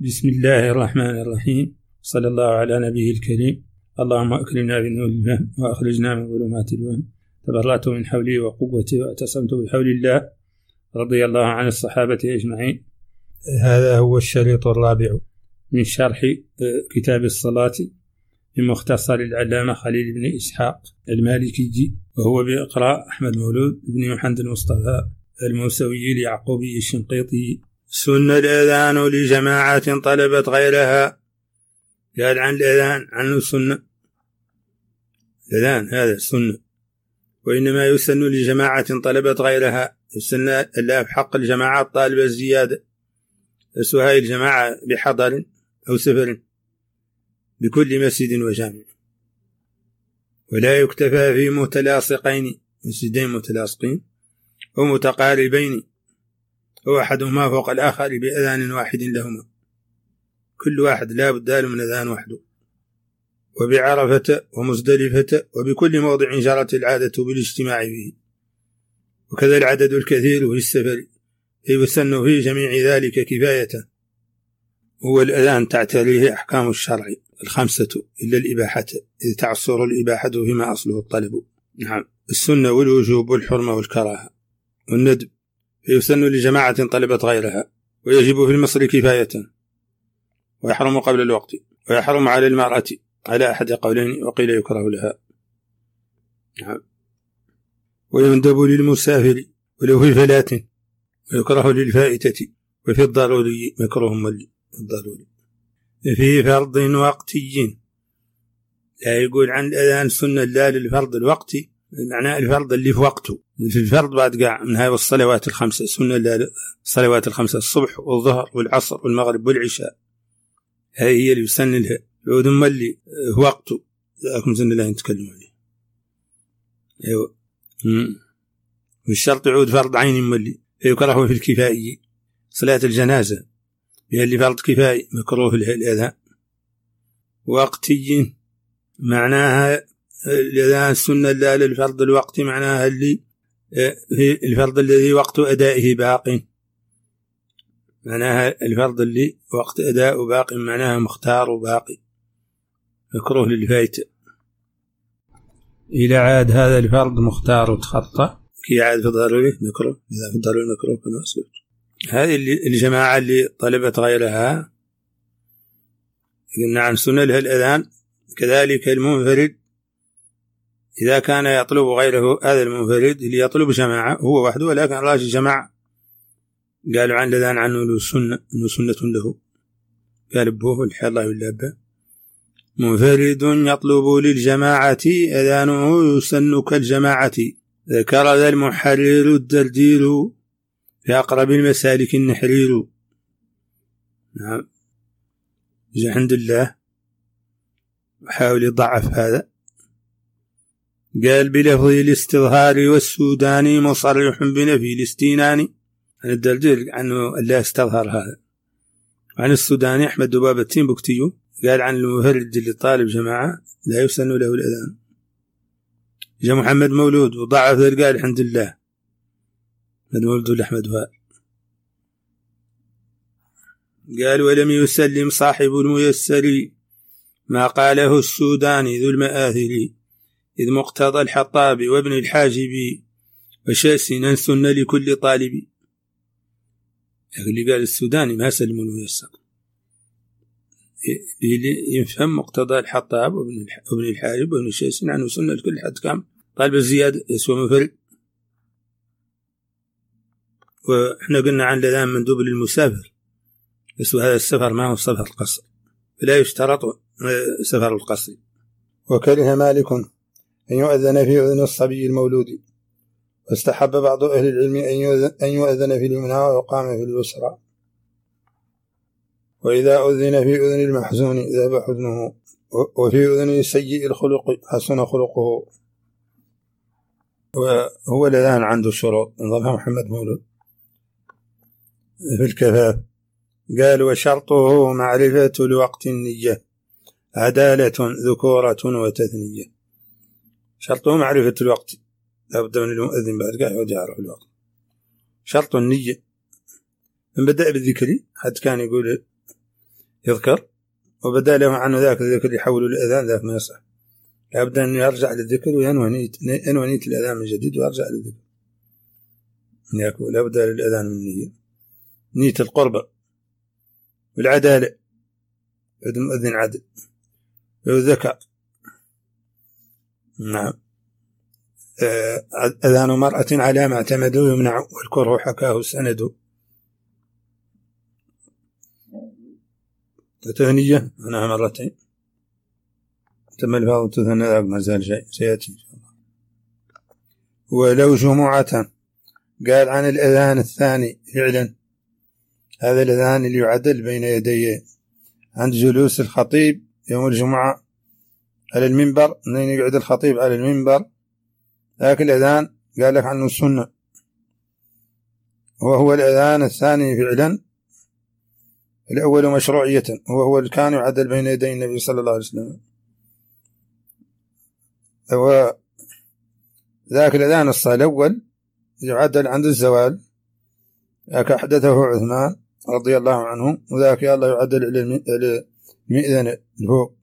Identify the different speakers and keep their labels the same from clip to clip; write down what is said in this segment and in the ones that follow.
Speaker 1: بسم الله الرحمن الرحيم. صلى الله على نبيه الكريم. اللهم أكرمنا بنور الفهم وأخرجنا من ظلمات الوهم. تبرأت من حولي وقوتي واعتصمت بحول الله. رضي الله عن الصحابة أجمعين. هذا هو الشريط الرابع من شرح كتاب الصلاة بمختصر العلامة خليل بن إسحاق المالكي، وهو بإقراء أحمد مولود بن محمد المصطفى الموسوي اليعقوبي الشنقيطي. سن الأذان لجماعة طلبت غيرها. قال عن الأذان عنه سنة، الأذان هذا سنة، وإنما يسن لجماعة طلبت غيرها. يسن الله في حق الجماعة الطالبة الزيادة، سواء الجماعة بحضر أو سفر بكل مسجد وجامع، ولا يكتفى في متلاصقين، مسجدين متلاصقين أو متقاربين أو أحدهما فوق الآخر بأذان واحد لهما، كل واحد لا بد له من أذان وحده. وبعرفة ومزدلفة وبكل موضع جرت العادة بالاجتماع فيه، وكذا العدد الكثير في السفر يسن في جميع ذلك كفاية. هو الأذان تعتريه أحكام الشرع 5 إلا الإباحة، إذ تعصر الإباحة فيما أصله الطلب. نعم، السنة والوجوب والحرمة والكراهة والندب يسن لجماعة طلبت غيرها، ويجب في المصر كفاية، ويحرم قبل الوقت، ويحرم على المرأة على أحد قولين، وقيل يكره لها. نعم. ويندب للمسافر ولو في فلاة، ويكره للفائتة، وفي الضروري مكروه الضروري. في فرض وقتي، لا يقول عن الأذان سنة لا للفرض الوقتي، معناه الفرض اللي في وقته. في الفرض بعد قاع من هاي الصلوات 5 سنة لا الصلوات 5 الصبح والظهر والعصر والمغرب والعشاء، هاي هي اللي يسن لها. ثم اللي في وقته لكم سن الله نتكلم عليه. أيوة. والشرط يعود فرض عين ملي، يكره في الكفائي صلاة الجنازة، هي اللي فرض كفائي مكروه لها الأذان. وقتي معناها الأذان السنة لا للفرض الوقت، معناها اللي الفرض الذي وقت أدائه باق، معناها الفرض اللي وقت أداء باق، معناها مختار وباقي، مكروه للفايت. إذا عاد هذا الفرض مختار وتخطى كي عاد في الضروري مكروه، إذا في الضروري مكروه كما أسلت. هذه الجماعة اللي طلبت غيرها قلنا عن سنة لها الأذان. كذلك المنفرد إذا كان يطلب غيره، هذا المنفرد اللي يطلب جماعة هو وحده ولكن راجل جماعة، قالوا عن الأذان عنه إنه سنة له، قال بوه الحي الله واللابة. منفرد يطلب للجماعة أذانه يسن كالجماعة، ذكر ذا المحرر الدردير في أقرب المسالك النحرير. نعم، جاء عند الله وحاول يضعف هذا، قال بلفظ الاستظهار والسوداني مصرح بنفي الاستينان. عن الدردير عنه الله استظهر هذا. عن السوداني أحمد دبابة التيمبكتيو قال عن المفرد اللي طالب جماعة لا يسن له الأذان. جاء محمد مولود وضعف ذلك، قال الحمد لله محمد مولود لأحمد فار، قال ولم يسلم صاحب الميسر ما قاله السوداني ذو المآثر، إذ مقتضى الحطاب وابن الحاجب وشاسنا سن لكل طالب. اللي قال السوداني ما سلم الميسر، يفهم مقتضى الحطاب وابن الحاجب وابن الشاسن عنه سنة لكل حد كام طالب الزيادة يسوى منفرد. وإحنا قلنا عن الأذان مندوب للمسافر، يسوى هذا السفر ما هو سفر القصر، فلا يشترط سفر القصر. وكره مالك أن يؤذن في أذن الصبي المولود، واستحب بعض أهل العلم أن يؤذن في اليمنى ويقام في اليسرى. وإذا أذن في أذن المحزون ذهب حزنه، وفي أذن سيء الخلق حسن خلقه. وهو الأذان عنده شروط نظمها محمد مولود في الكفاف، قال وشرطه معرفة الوقت النية عدالة ذكورة وتثنية. شرطه معرفة الوقت، لا بد من المؤذن بعد قاعد يعرف الوقت. شرط النية من بدأ بالذكر، حد كان يقول يذكر وبدا له عنه ذاك الذكر يحول الأذان ذاك ما يصح، لابد أن يرجع للذكر وينوي نية الأذان من جديد ويرجع للذكر، لابد للأذان من نية القربة والعدالة، المؤذن عدل والذكاء. نعم. أذان مرأة على ما اعتمدوا يمنع والكره حكاه السند. التثنية أنا مرتين تم الفاظ تثنى ذاك ما زال شيء سيأتي إن شاء الله. ولو جمعة قال عن الأذان الثاني فعلا، هذا الأذان اللي يعدل بين يديه عند جلوس الخطيب يوم الجمعة على المنبر، منين يقعد الخطيب على المنبر ذاك الأذان قال لك عنه السنة، وهو الأذان الثاني فعلا، الأول مشروعية وهو اللي كان يعدل بين يدي النبي صلى الله عليه وسلم. ذاك الأذان الصلاة الأول يعدل عند الزوال، ذاك أحدثه عثمان رضي الله عنه، وذاك يا الله يعدل على المئذن الفوق.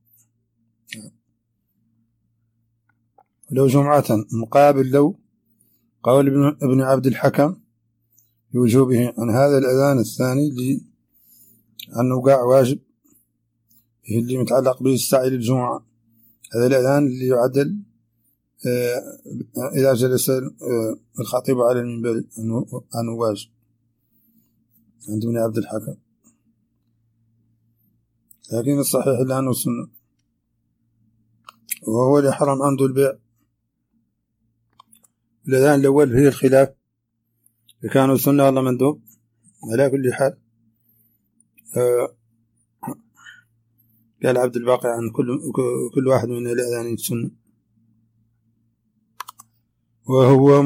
Speaker 1: لو جمعة مقابل لو قول ابن عبد الحكم بوجوبه عن هذا الأذان الثاني لأنه وقع واجب اللي متعلق بالسعي للجمعة، هذا الأذان اللي يعدل إذا جلس الخطيب على المنبر أنه واجب عند ابن عبد الحكم، لكن الصحيح لأنه سنة، وهو اللي حرم عنده البيع. الأذان الأول فيه الخلاف كانوا سنة ولا مندوب، على كل حال قال عبد الباقي عن كل واحد من الأذان سنة. وهو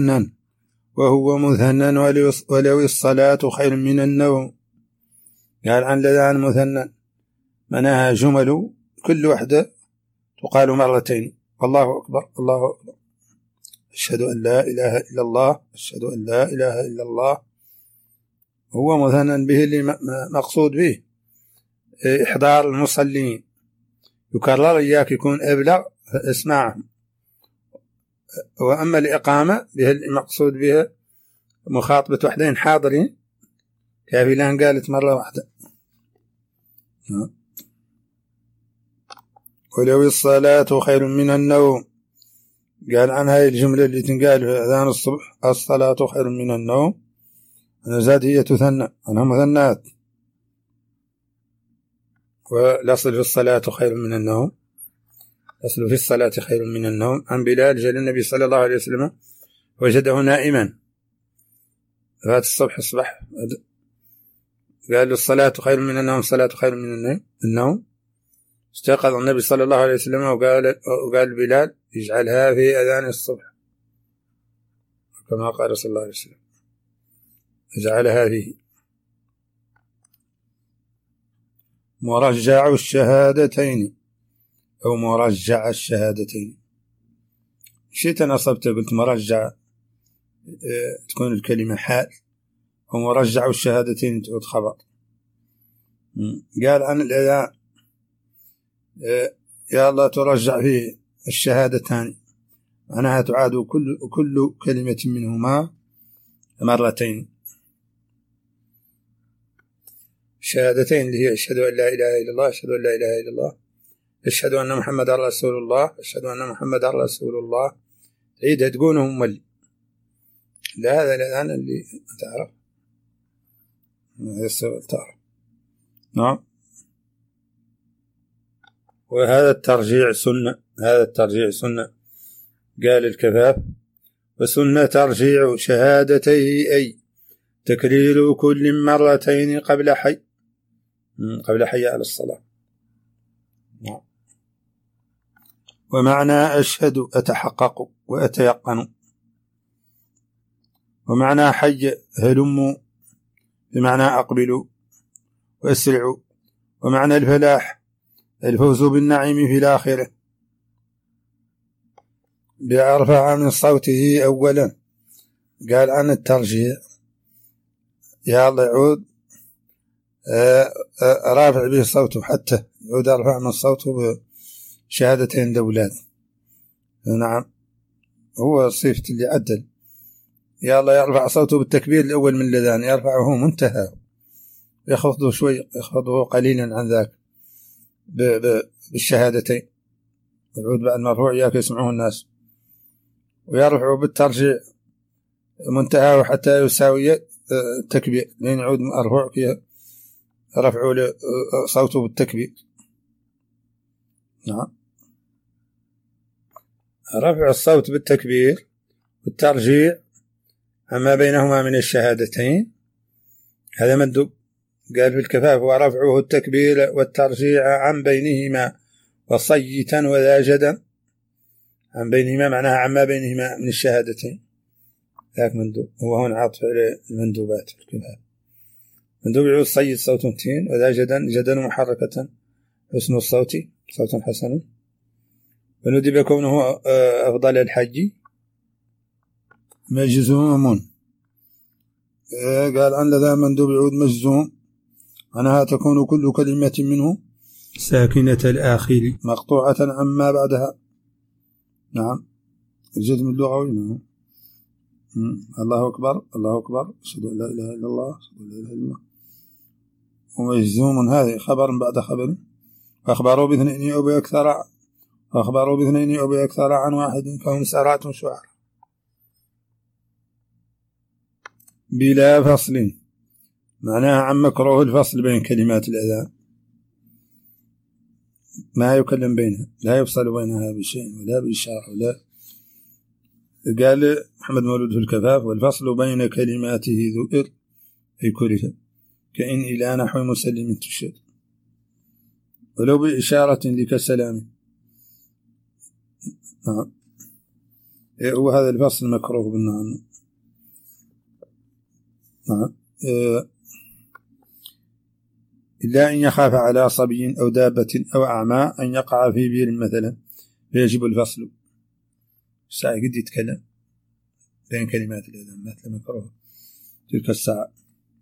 Speaker 1: مثنى ولو الصلاة خير من النوم، قال عن الأذان مثنى معناها جمل كل واحدة تقال مرتين، الله أكبر الله أكبر، أشهد أن لا إله إلا الله، أشهد أن لا إله إلا الله. هو مثنى به اللي مقصود به إحضار المصلين، يكرر إياك يكون أبلغ اسمعهم. وأما الإقامة به المقصود بها مخاطبة وحدين حاضرين، كافلان قالت مرة واحدة. ولو الصلاة خير من النوم، قال عن هاي الجملة اللي تنقال في أذان الصبح الصلاة خير من النوم، أنا زاد هي تثنى أنها مثنات، والأصل في الصلاة خير من النوم، الأصل في الصلاة خير من النوم. عن بلال جاء النبي صلى الله عليه وسلم وجده نائما فات الصبح الصبح، قال له الصلاة خير من النوم، الصلاة خير من النوم. استيقظ النبي صلى الله عليه وسلم وقال بلال يجعلها في أذان الصبح كما قال صلى الله عليه وسلم، يجعلها فيه. مرجع الشهادتين أو مرجع الشهادتين، شيء نصبت قلت مرجع تكون الكلمة حال، ومرجع الشهادتين تعود خبر. قال عن الأذان يا الله ترجع فيه الشهادتان، معناها تعاد كل كلمة منهما مرتين. الشهادتين اللي هي أشهد أن لا إله إلا الله، أشهد أن لا إله إلا الله، أشهد أن محمد رسول الله، أشهد أن محمد رسول الله، عيدها تقولهم ملي. لا هذا الآن اللي تعرف تعرف. نعم. وهذا الترجيع سنة، هذا الترجيع سنة قال الكفاف. وسنة ترجيع شهادتيه أي تكرير كل مرتين قبل حي على الصلاة. نعم. ومعنى أشهد أتحقق وأتيقن، ومعنى حي هلموا بمعنى أقبلوا وأسرعوا، ومعنى الفلاح الفوز بالنعيم في الآخرة. بأرفع من صوته أولا، قال عن الترجيع يا الله يعود رافع به صوته حتى يعود أرفع من صوته بشهادتين الأولاد. نعم هو صفة اللي عدل يلا يرفع صوته بالتكبير الأول من الأذان يرفعه منتهى يخفضه شوي يخفضه قليلا عن ذاك بالشهادتين يعود بعد مرفوع ياك يسمعه الناس ويرفعه بالترجيع منتهى حتى يساوي التكبير لين يعود مرفوع كي رفعه صوته بالتكبير. نعم رفع الصوت بالتكبير والترجيع أما بينهما من الشهادتين هذا مندوب. قال في الكفاف ورفعه التكبير والترجيع عن بينهما وصيتا وذا جدا. عن بينهما معناها عما بينهما من الشهادتين ذاك مندوب. هو هنا عاطف على المندوبات في الكفاف. مندوب يعود صيت صوت تين وذا جدا محركة حسن الصوت صوت حسن. وندب كونه أفضل الحج مجزوم. قال عن ذا مندوب يعود مجزوم عنها تكون كل كلمة منه ساكنة الآخر مقطوعة عما بعدها. نعم الجزم اللغوي. نعم الله أكبر الله أكبر أشهد أن لا إله إلا الله أشهد أن لا إله إلا الله. ومجزوم هذه خبر بعد خبر. أخبروا باثنين أو بأكثر عن واحد كهم سارات شعر بلا فصل معناها عن مكروه الفصل بين كلمات الأذان ما يكلم بينها لا يفصل بينها بشيء ولا بإشارة ولا. قال محمد مولود في الكفاف والفصل بين كلماته ذؤر أي كره كإن إلى نحو مسلم تشير ولو بإشارة لك السلام. نعم هو هذا الفصل مكروه بالنعم. نعم إلا أن يخاف على صبي أو دابة أو أعمى أن يقع في بير مثلا فيجب الفصل. الساعة قد يتكلم بين كلمات الأذان مثل مكروه تلك الساعة.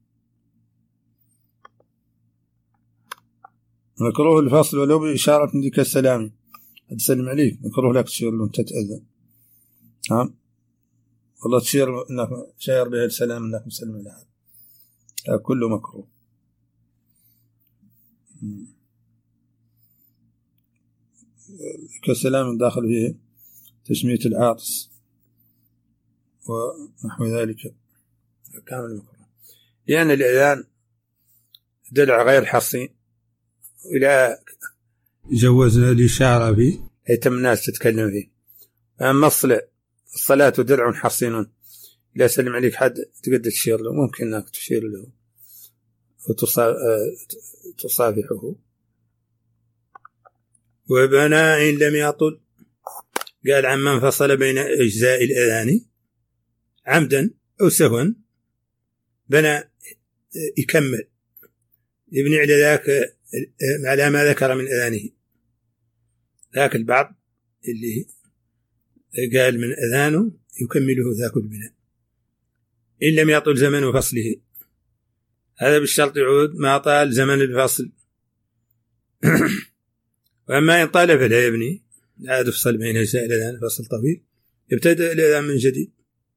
Speaker 1: مكروه الفصل ولو بإشارة لك السلام أتسلم عليك مكروه لك تشير له تتأذى. نعم والله تشير إنك شاير به السلام إنك مسلم على هذا كله مكروه. كالسلام داخل فيه تسمية العاطس ونحو ذلك كامل مكروه لأن الإذان دلع غير حصين إلى جوزنا الإشارة فيه يتم الناس تتكلم فيه. أما الصلاة دلع حصين لا سلم عليك حد تقدر تشير له ممكن أنك تشير له وتصافحه. وبناء لم يطل قال عمن فصل بين أجزاء الأذان عمدا أو سهوا بنى يكمل يبني على ذاك على ما ذكر من أذانه. ذاك البعض اللي قال من أذانه يكمله ذاك البناء إن لم يطل زمن فصله. هذا بالشرط يعود ما طال زمن الفصل. وأما إن طال فلا يبني لا تفصل بين أجزاء الأذان فصل طويل يبتدأ الأذان من جديد.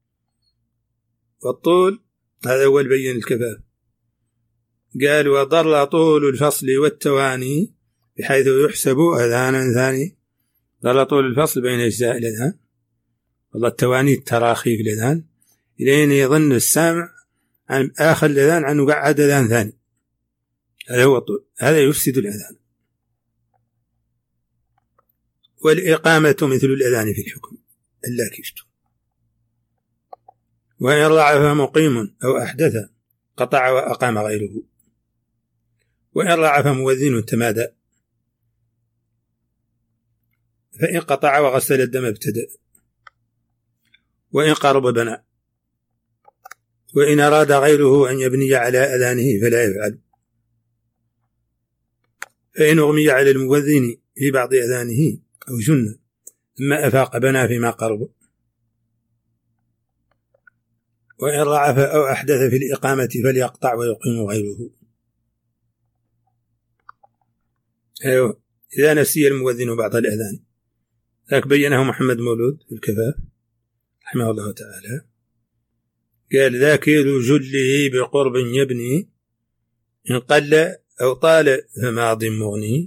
Speaker 1: والطول هذا هو البين الكفاف. قال وضل طول الفصل والتواني بحيث يحسب أذانا ثاني. ضل طول الفصل بين أجزاء الأذان والله التواني التراخي في الأذان إلين يظن السامع عن آخر الأذان عنه قعد أذان ثاني. هذا هو الطول هذا يفسد الأذان. والإقامة مثل الأذان في الحكم إلا كشت. وإن ضعف مقيم أو أحدث قطع وأقام غيره. وإن ضعف مؤذن تمادى فإن قطع وغسل الدم ابتدأ. وإن قرب بنى. وإن أراد غيره أن يبني على أذانه فلا يفعل. فإن أغمي على المؤذن في بعض أذانه أو جن ثم أفاق بنى فيما قرب. وإن ضعف أو أحدث في الإقامة فليقطع ويقيم غيره. أيوة إذا نسي المؤذن بعض الأذان. ذاك بينه محمد مولود في الكفاف رحمه الله تعالى، قال ذاكر جله بقرب يبني إن قل أو طال فماض مغني.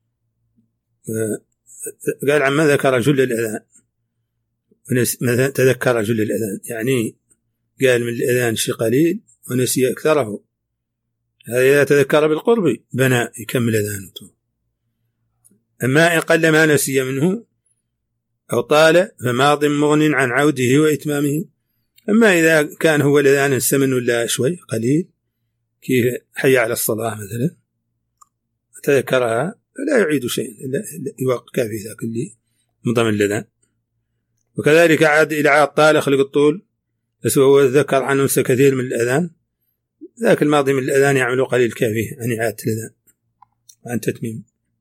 Speaker 1: قال عما ذكر جل الأذان، تذكر جل الأذان يعني قال من الأذان شيء قليل ونسي أكثره، هذا إذا تذكر بالقرب بنى يكمل أذانته. أما إن قل ما نسي منه أو طال فماض مغن عن عوده وإتمامه. أما إذا كان هو الأذان السمن ولا شوي قليل كيف حي على الصلاة مثلا تذكرها فلا يعيد شيئا إلا يوقع في ذاك اللي مضمن الأذان. وكذلك عاد إلى عاد طال خلق الطول بس هو ذكر عنه نفسه كثير من الأذان، ذاك الماضي من الأذان يعمل قليل كافيه عن إعادة الأذان عن تتميم.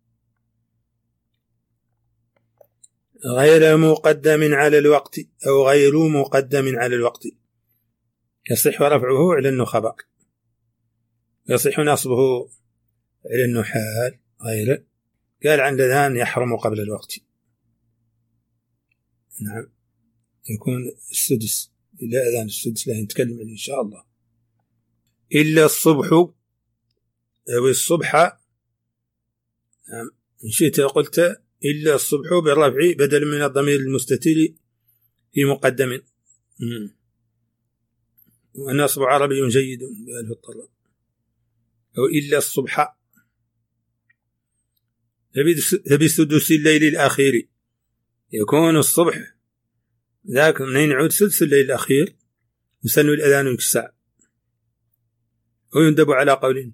Speaker 1: غير مقدم على الوقت أو غير مقدم على الوقت يصح رفعه على أنه خبر، يصح نصبه على أنه حال غير. قال عن الأذان يحرم قبل الوقت، نعم يكون السدس إلى أذان السدس لا نتكلم عنه إن شاء الله. إلا الصبح أو الصبح، نعم إن شئت قلت إلا الصبح بالرفع بدل من الضمير المستتر في مقدم، والنصب عربي جيد بألف الطلاق. أو إلا الصبح فبسدس الليل الأخير يكون الصبح ذاك منين يعود سدس الليل الأخير يسن الأذان يكسع. ويندب على قولين.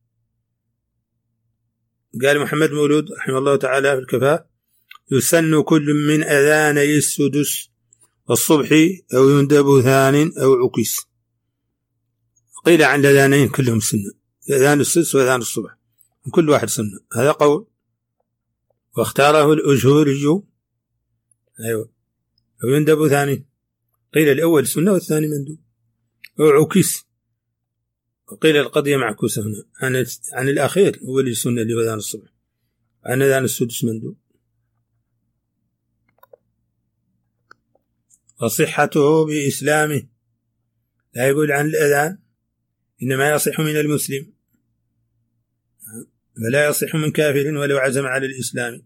Speaker 1: قال محمد مولود رحمه الله تعالى في الكفاء يسن كل من أذاني السدس والصبح أو يندب ثان أو عكس. قيل عن الأذانين كلهم سنة، أذان السدس وأذان الصبح كل واحد سنة، هذا قول واختاره الأجهوري. أيوة أو يندب ثاني، قيل الأول سنة والثاني مندوب أو عكس، وقيل القضية معكوسة هنا عن الأخير هو اللي سنة اللي هو أذان الصبح، عن أذان السدس مندوب. وصحته بإسلامه لا يقول عن الأذان إنما يصح من المسلم فلا يصح من كافر ولو عزم على الإسلام.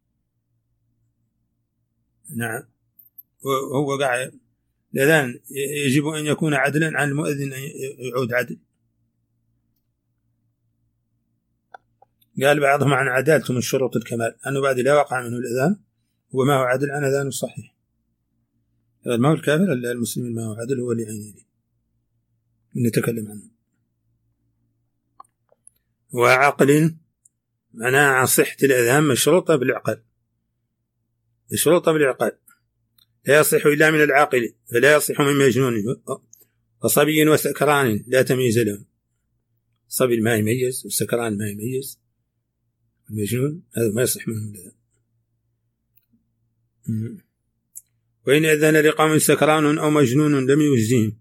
Speaker 1: نعم وهو قاعد الأذان يجب أن يكون عدلا عن المؤذن أن يعود عدل. قال بعضهم عن عدالته من شروط الكمال أنه بعد لا وقع منه الأذان وما هو عدل عن أذان صحيح. هذا ما هو الكافر إلا المسلم ما هو عدل هو اللي عيني من نتكلم عنه. وعقل معناه عن صحة الأذان مشروطة بالعقل، مشروطة بالعقل لا يصح إلا من العاقل فلا يصح من مجنون وصبي وسكران لا تمييز لهم. صبي ما يميز والسكران ما يميز، المجنون هذا ما يصح منهم الأذان. وإن أذن لقوم سكران أو مجنون لم يجزهم.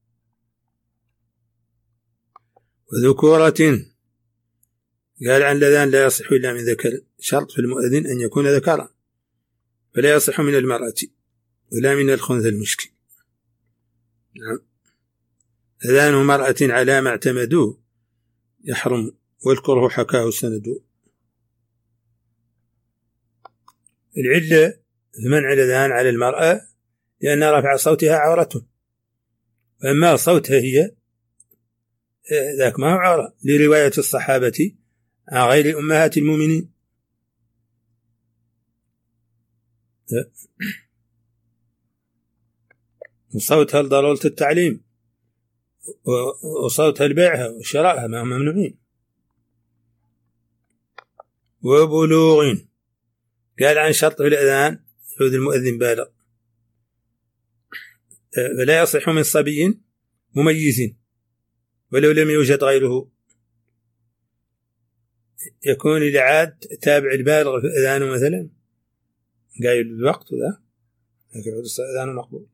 Speaker 1: وذكورة قال عن الأذان لا يصح إلا من ذكر، شرط في المؤذن أن يكون ذكرا فلا يصح من المرأة ولا من الخنثى المشكل. نعم أذان مرأة على ما اعتمدوه يحرم والكره حكاه السند. العلة في منع الأذان على المرأة لأن رفع صوتها عورته، وأما صوتها هي ذاك ما هو عورة لرواية الصحابة عن غير أمهات المؤمنين. وصوتها لضرورة التعليم وصوتها لبيعها وشرائها ما هم ممنوعين. وبلوغ قال عن شرط في الأذان يعود المؤذن بالغ فلا يصح من صبي مميز ولو لم يوجد غيره، يكون العاد تابع البالغ في أذانه مثلا قايل الوقت وذا يعود أذانه مقبول،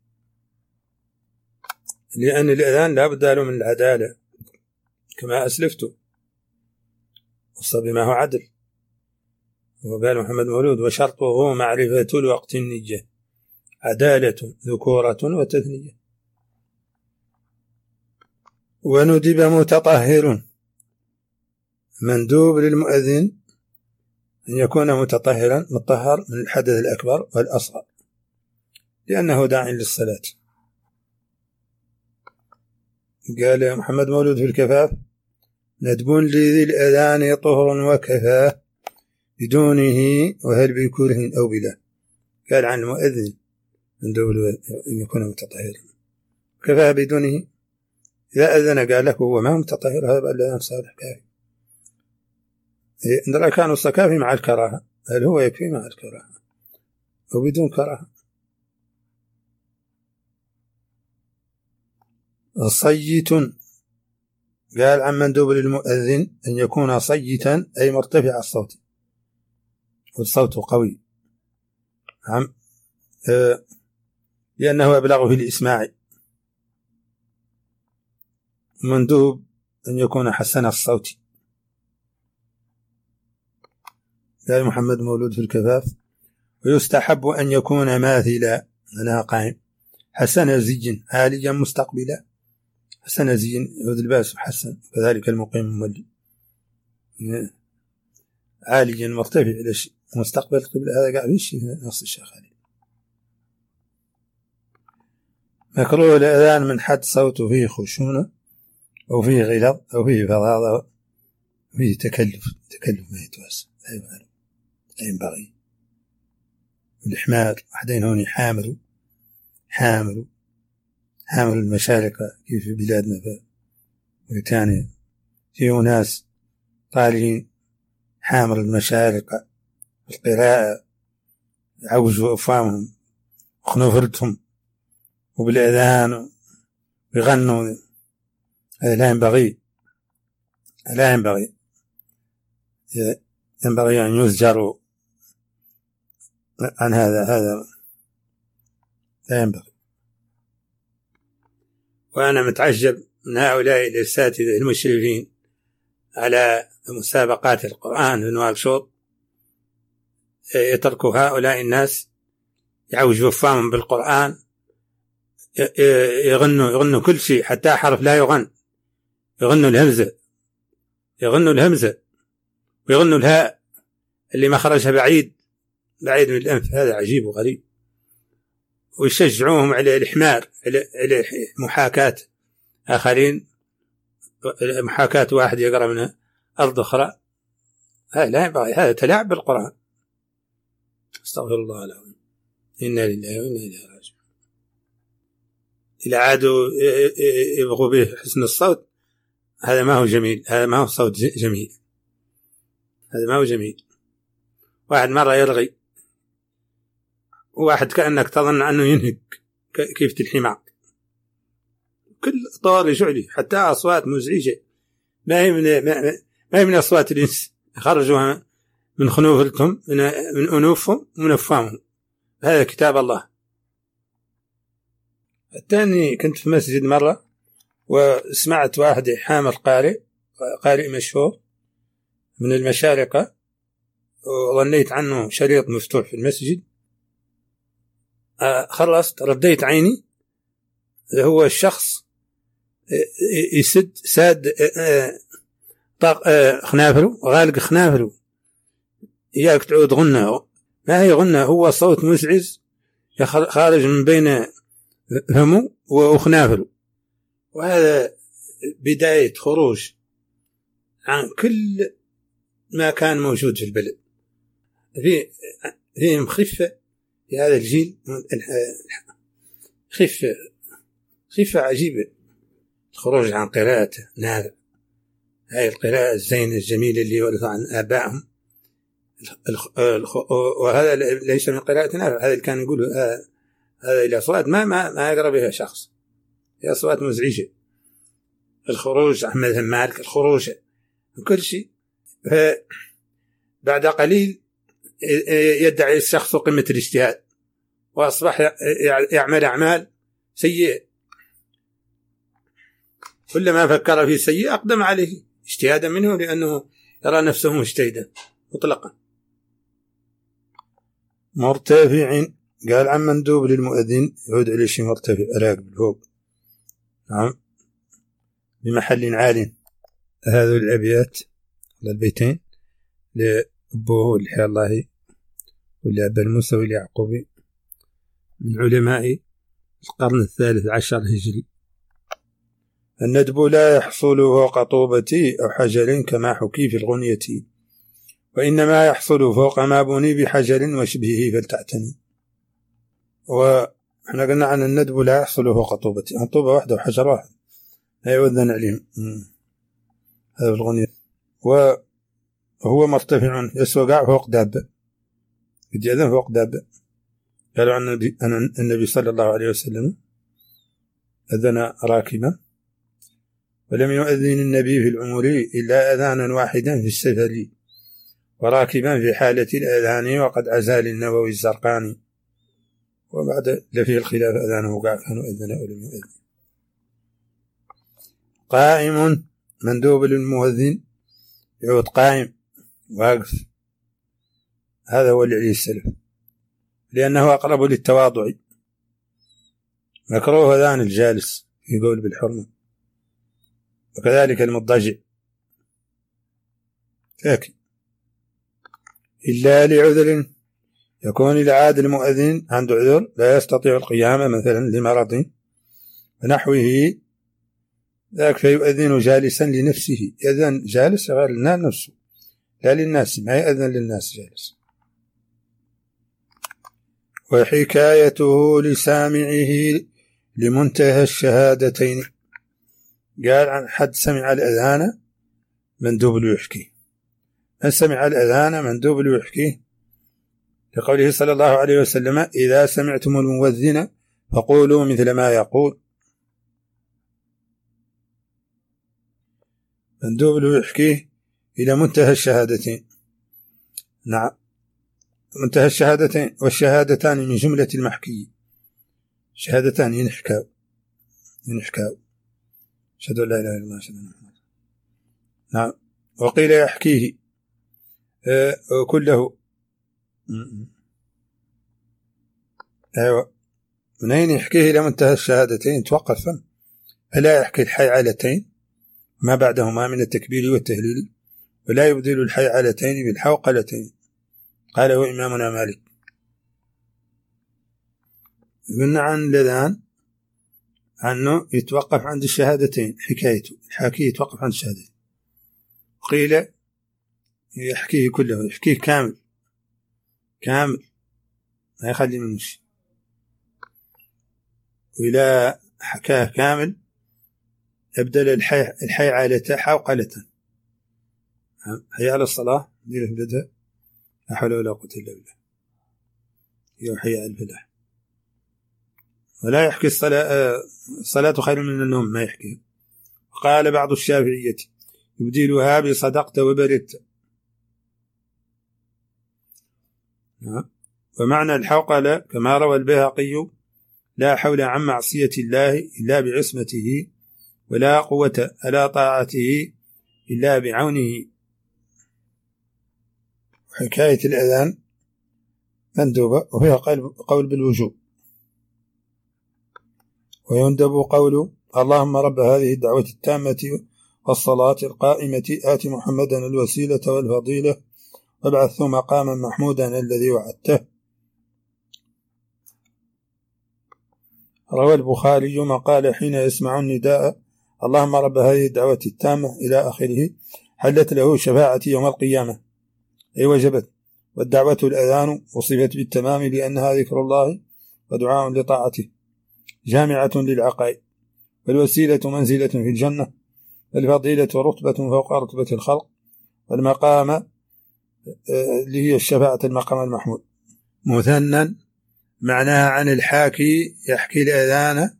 Speaker 1: لأن الأذان لا بد له من العدالة كما أسلفت، والصبي ما هو عدل. وقال محمد مولود وشرطه معرفة الوقت النجة عدالة ذكورة وتثنية. وندب متطهر، مندوب للمؤذن أن يكون متطهرا مطهر من الحدث الأكبر والأصغر لأنه داع للصلاة. قال محمد مولود في الكفاف ندب لذي الأذان طهر وكفاه بدونه وهل بكره أو بلا. قال عن المؤذن مندوب أن يكون متطهرا كفاه بدونه. إذا أذن قال لك هو ما متطهر هذا الأذان صالح كافي. إن كان الصكافي مع الكراهة، هل هو يكفي مع الكراهة أو بدون كراهة؟ صيت قال عن مندوب للمؤذن أن يكون صيتا أي مرتفع الصوت والصوت قوي لأنه أبلغ في الإسماع. مندوب أن يكون حسن الصوت. قال محمد مولود في الكفاف ويستحب أن يكون ماثلا أنا قائم حسن زي عاليا مستقبلا. حسن زي يعود الباس حسن كذلك المقيم مولي عاليا مرتفع إلى شيء مستقبل قبل هذا قاعد يشي نص الشيخ علي. مكروه الأذان من حد صوته فيه خشونة أو فيه غلظ أو فيه فظاظة وفيه تكلف ما يتوسع لا ينبغي. الإحمال وحدين هون حامل المشارقة كيف في بلادنا في بريطانيا فيه ناس طالعين حامل المشارقة القراءة يعوجوا أفهامهم وخنوفرتهم وبالأذان ويغنوا. هذا لا ينبغي أن يزجروا عن هذا لا ينبغي. وأنا متعجب من هؤلاء الأساتذة المشرفين على مسابقات القرآن في نواكشوط يتركوا هؤلاء الناس يعوجوا فمهم بالقرآن يغنوا كل شيء حتى حرف لا يغن. يغنوا الهمزة ويغنوا الهاء اللي مخرجها بعيد من الأنف. هذا عجيب وغريب. ويشجعوهم على الإحمار على محاكاة آخرين محاكاة واحد يقرأ من أرض أخرى. هذا لا ينبغي. هذا تلاعب بالقرآن. استغفر الله العظيم. إنا لله وإنا إليه راجعون. إذا عادوا يبغوا به حسن الصوت هذا ما هو جميل. هذا ما هو صوت جميل. هذا ما هو جميل. واحد مرة يلغي واحد كأنك تظن أنه ينهك كيف الحمار كل طور يشعلي حتى أصوات مزعجة ما هي من أصوات الإنس خرجوها من خنوفلتهم من أنوفهم ومن أفهامهم. هذا كتاب الله. الثاني كنت في مسجد مرة وسمعت واحد حامل قارئ مشهور من المشارقة وظنيت عنه شريط مفتوح في المسجد. خلصت رديت عيني هو الشخص ساد خنافره غالق خنافره. إياك تعود غنى ما هي غنى هو صوت مزعج خارج من بين فمه وخنافره. وهذا بداية خروج عن كل ما كان موجود في البلد. فيهم خفة في هذا الجيل خفة عجيبة. الخروج عن قراءة نافع هاي القراءة الزينة الجميلة اللي ورثوا عن آبائهم. وهذا ليس من قراءة نافع. هذا اللي كان يقول هذا الأصوات ما يقرأ بها شخص. هي أصوات مزعجة. الخروج أحمد مالك الخروج من كل شيء. بعد قليل يدعي الشخص قمة الاجتهاد وأصبح يعمل أعمال سيئة. كلما فكر في سيء أقدم عليه اجتهادا منه لأنه يرى نفسه مجتهدا مطلقا. مرتفع، قال عن مندوب للمؤذن يعود إلى شيء مرتفع راقب فوق، نعم، بمحل عال. هذا الأبيات البيتين لأبوه لحي الله ولأبا الموسى واليعقوبي من علماء القرن 13 هجري. الندب لا يحصل فوق طوبة أو حجر كما حكي في الغنية، وإنما يحصل فوق ما بني بحجر وشبهه فلتعتني. وإحنا قلنا عن الندب لا يحصل فوق طوبة، طوبة واحدة وحجر واحد لا يؤذن عليهم، هذا الغنية. وهو مرتفع يسوى فوق دابة، قد يأذن فوق دابة. قالوا عن النبي صلى الله عليه وسلم أذن راكبا، ولم يؤذن النبي في العمر إلا أذانا واحدا في السفر، وراكبا في حالة الأذان وقد أزال النووي الزرقاني. وبعد لفي الخلاف أذانه كانوا أذن أو لم يؤذن. قائم مندوب للمؤذن يعود قائم واقف، هذا هو اللي عليه السلف، لأنه أقرب للتواضع. مكروه أذان الجالس يقول بالحرمة، وكذلك المضطجع، لكن إلا لعذر يكون العاد المؤذن عنده عذر لا يستطيع القيام مثلا لمرض ونحوه، ذاك فيؤذن جالسا لنفسه، يأذن جالس غير للناس نفسه لا للناس، ما يأذن للناس جالس. وحكايته لسامعه لمنتهى الشهادتين، قال عن حد سمع الأذان مندوب له يحكي، من سمع الأذان مندوب له يحكي، لقوله صلى الله عليه وسلم إذا سمعتم المؤذن فقولوا مثل ما يقول. مندوب له يحكيه إلى منتهى الشهادتين، نعم، منتهى الشهادتين، والشهادتان من جملة المحكي، شهادتان ينحكاو أشهد أن لا إله إلا الله أشهد أن محمدا، نعم. وقيل يحكيه كله، أيوة، منين يحكيه إلى منتهى الشهادتين توقف، فلا يحكي الحيعلتين ما بعدهما من التكبير والتهليل، ولا يبدل الحيعلتين بالحوقلتين، قاله إمامنا مالك. قلنا عن الأذان عنه يتوقف عند الشهادتين، حكايته الحاكي يتوقف عند الشهادتين. قيل يحكيه كله، يحكيه كامل ما يخلي منه شيء، وإلى حكاه كامل يبدل الحي على حوقلة، حي على الصلاة دير بدها لا حول ولا قوة إلا بالله، يوحي على الفلاح. ولا يحكي الصلاة خير من النوم، ما يحكي. قال بعض الشافعية يبدلها بصدقت وبرت. ومعنى الحوقلة كما روى البيهقي لا حول عن معصية الله إلا بعصمته، ولا قوة على طاعته إلا بعونه. حكاية الأذان مندوبة وفيها قول بالوجوب، ويندب قول اللهم رب هذه الدعوة التامة والصلاة القائمة آت محمدا الوسيلة والفضيلة وابعثه مقاما محمودا الذي وعدته. روى البخاري ما قال حين يسمع النداء اللهم رب هذه الدعوة التامة إلى آخره حلت له شفاعة يوم القيامة، أي وجبت. والدعوة الأذان وصفت بالتمام لأنها ذكر الله ودعاء لطاعته جامعة للعقائد، والوسيلة منزلة في الجنة، والفضيلة رتبة فوق رتبة الخلق، والمقام اللي هي الشفاعة المقام المحمود. مثنى معناها عن الحاكي يحكي الأذان،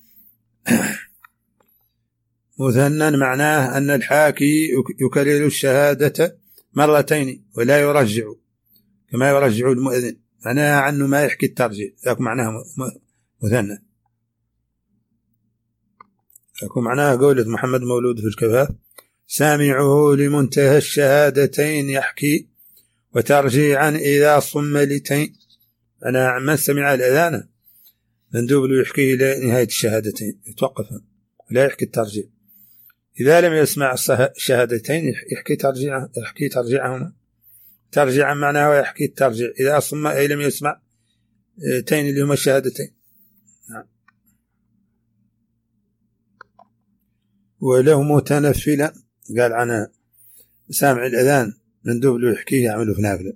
Speaker 1: مثنى معناه أن الحاكي يكرر الشهادة مرتين ولا يرجع كما يرجع المؤذن، معناها عنه ما يحكي الترجع، ذاك معناها مثنى. يكون معناها قولة محمد مولود في الكفاف سامعه لمنتهى الشهادتين يحكي وترجيعا إذا صم لتين. أنا عمن سمع الأذان مندوب له يحكيه إلى نهاية الشهادتين يتوقف ولا يحكي الترجيع. إذا لم يسمع الشهادتين يحكي ترجيعهما. ترجيعا معناه ويحكي الترجيع إذا أصلا أي لم يسمع تين اللي هما الشهادتين. نعم. ولو متنفلا قال عنها سامع الأذان مندوب له يحكيه يعمله في نافلة.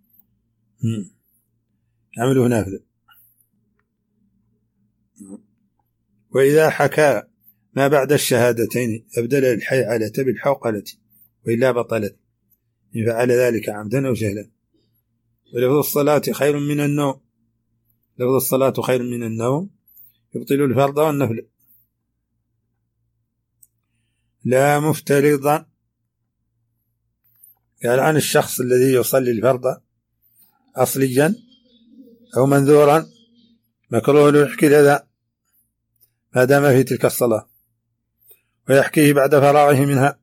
Speaker 1: يعمله في نافلة. وإذا حكى ما بعد الشهادتين أبدل الحيعلة بالحوقلة وإلا بطلت إن فعل ذلك عمدا أو جهلا. ولفظ الصلاة خير من النوم. لفظ الصلاة خير من النوم يبطل الفرض والنفل. لا مفترضا قال عن الشخص الذي يصلي الفرض أصليا أو منذورا مكروه له يحكي الأذان ما دام في تلك الصلاة ويحكيه بعد فراغه منها،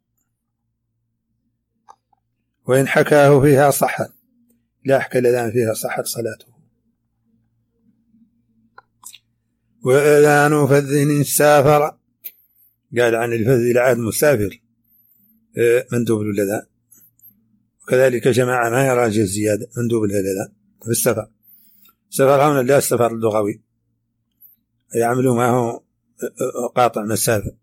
Speaker 1: وإن حكاه فيها صحت. لا حكى الأذان فيها صحت صلاته. وأذان فذ سافر قال عن الفذ العاد مسافر مندوب الأذان. وكذلك جماعة ما يراجع الزيادة مندوب الأذان في السفر. سفر هنا لا السفر اللغوي يعملوا معه قاطع مسافة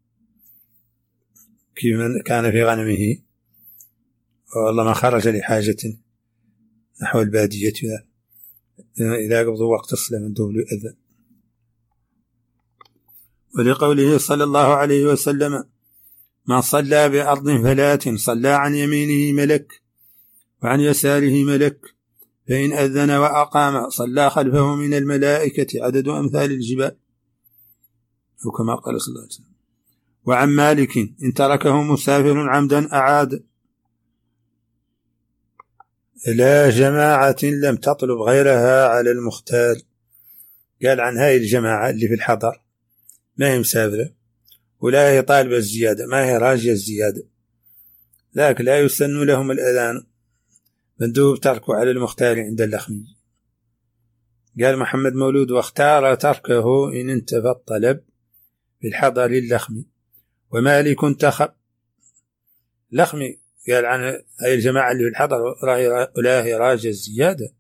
Speaker 1: كمن كان في غنمه والله ما خرج لحاجة نحو البادية إذا قبضوا وقت الصلاة مندوب الأذان. ولقوله صلى الله عليه وسلم من صلى بأرض فلات صلى عن يمينه ملك وعن يساره ملك فإن أذن وأقام صلى خلفه من الملائكة عدد أمثال الجبال أو كما قال صلى الله عليه وسلم. وعن مالك إن تركه مسافر عمدا أعاد. لا جماعة لم تطلب غيرها على المختار. قال عن هاي الجماعة اللي في الحضر ما هي مسافرة ولا هي طالبة الزيادة ما هي راجية الزيادة لكن لا يسن لهم الأذان مندوب تركه على المختار عند اللخمي. قال محمد مولود واختار تركه إن انتفى الطلب بالحضر اللخمي. ومالك انتخب لخمي قال عن هاي الجماعة اللي في الحضر ولا هي راجية الزيادة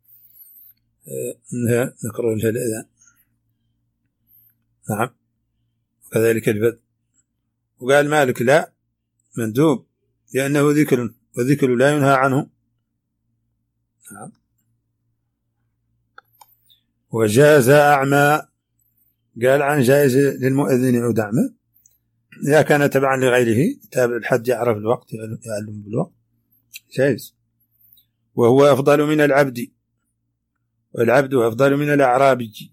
Speaker 1: نكره لها الأذان. نعم. وكذلك البذ. وقال مالك لا مندوب لأنه ذكر وذكر لا ينهى عنه. نعم. وجاز أعمى قال عن جائز للمؤذن يعود أعمى إذا كان تبعا لغيره تابع الحد يعرف الوقت يعلم بالوقت جائز. وهو أفضل من العبد والعبد أفضل من الأعرابي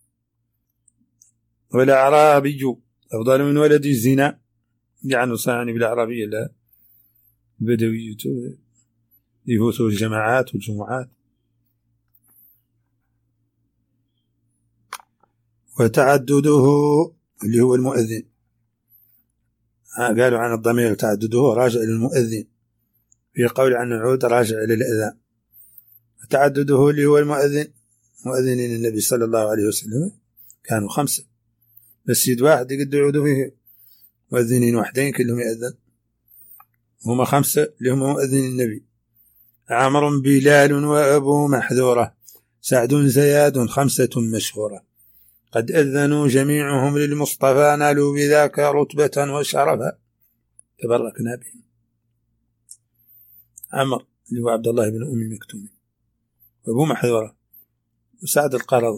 Speaker 1: والأعرابي أفضل من ولد الزنا يعني صاني بالأعرابية لا البدوية يفوتوا الجماعات والجمعات. وتعدده اللي هو المؤذن قالوا عن الضمير تعدده راجع للمؤذن في قول عن العود راجع للأذان. وتعدده اللي هو المؤذن مؤذنين النبي صلى الله عليه وسلم كانوا 5 مسجد واحد يقد يعودوا فيه مؤذنين وحدين كلهم يأذن هما 5 اللي هم مؤذنين النبي عمرو بلال وأبو محذورة سعد زياد 5 مشهورة قد أذنوا جميعهم للمصطفى نالوا بذاك رتبة وشرفا تبركنا بهم. عمر اللي هو عبد الله بن أم مكتوم وأبو محذورة وسعد القرض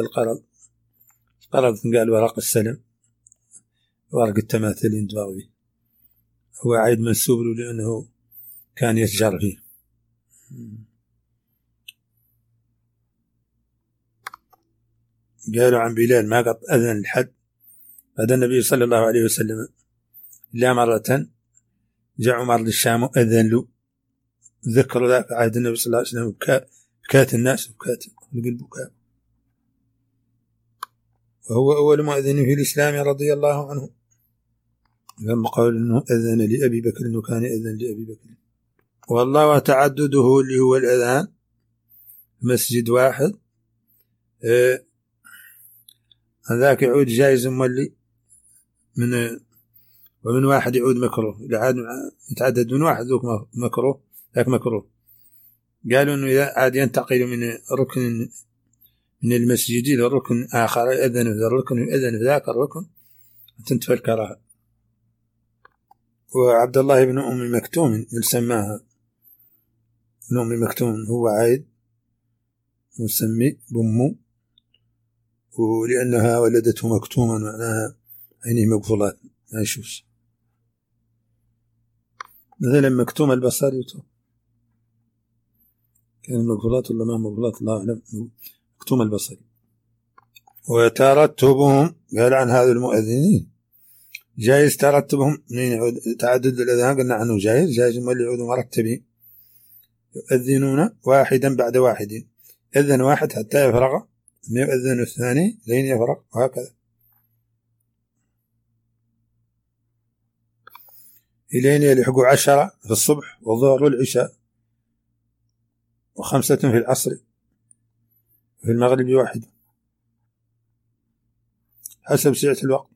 Speaker 1: قال ورق السلم ورق التماثيل يندفع هو عيد منسوب له لأنه كان يتجر فيه. قالوا عن بلال ما قد أذن الحد هذا النبي صلى الله عليه وسلم إلا مرة جاء عمر للشام أذن له ذكر ذلك عهد النبي صلى الله عليه وسلم بكات الناس بكات البكاء. وهو أول مؤذن في الإسلام رضي الله عنه لما قال أنه أذن لأبي بكر أنه كان أذن لأبي بكر. والله وتعدده اللي هو الأذان مسجد واحد هذاك يعود جائز مولي ومن واحد يعود مكروه، إذا عاد يتعدد من واحد ذوك مكروه، ذاك مكروه. قالوا إنه إذا عاد ينتقل من ركن من المسجد إلى ركن آخر يأذن في الركن ويأذن في ذاك الركن تنتفى الكراهة. وعبد الله بن أم مكتوم يسماها ابن أم مكتوم، هو عايد مسمي بأمه، ولأنها ولدته مكتوما معناها عينيه مقفولات ما يشوفش، مثلا مكتوم البصر كان مقفولات ولا ما مقفولات الله أعلم، مكتوم البصر. وترتبهم قال عن هذا المؤذنين جائز ترتبهم تعدد الأذان، قلنا عنه جائز هم اللي يعودوا مرتبين يؤذنون واحدا بعد واحد، أذن واحد حتى يفرغ يؤذن الثاني لين يفرغ وهكذا إلين يلحقوا 10 في الصبح والظهر والعشاء، و5 في العصر، في المغرب 1 حسب سعة الوقت،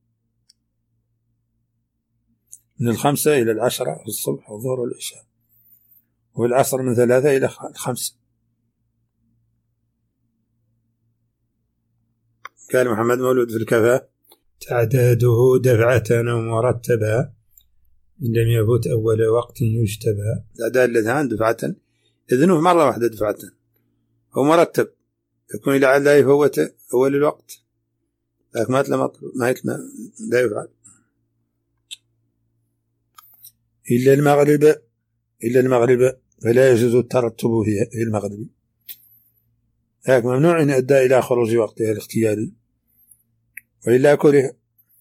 Speaker 1: من 5 إلى 10 في الصبح والظهر والعشاء، والعصر من 3 إلى 5. قال محمد مولود في الكفاء تعداده دفعة أو مرتبة إن لم يفوت أول وقت يجتبى. تعداد الأذهان دفعة، إذنه مرة واحدة دفعة، هو مرتب يكون إلى عاد لا يفوت أول الوقت، لكن ما لا يفعل إلا المغرب فلا يجوز الترتب في المغرب، لكن ممنوع أن يؤدى إلى خروج وقتها الاختياري، وإلا كره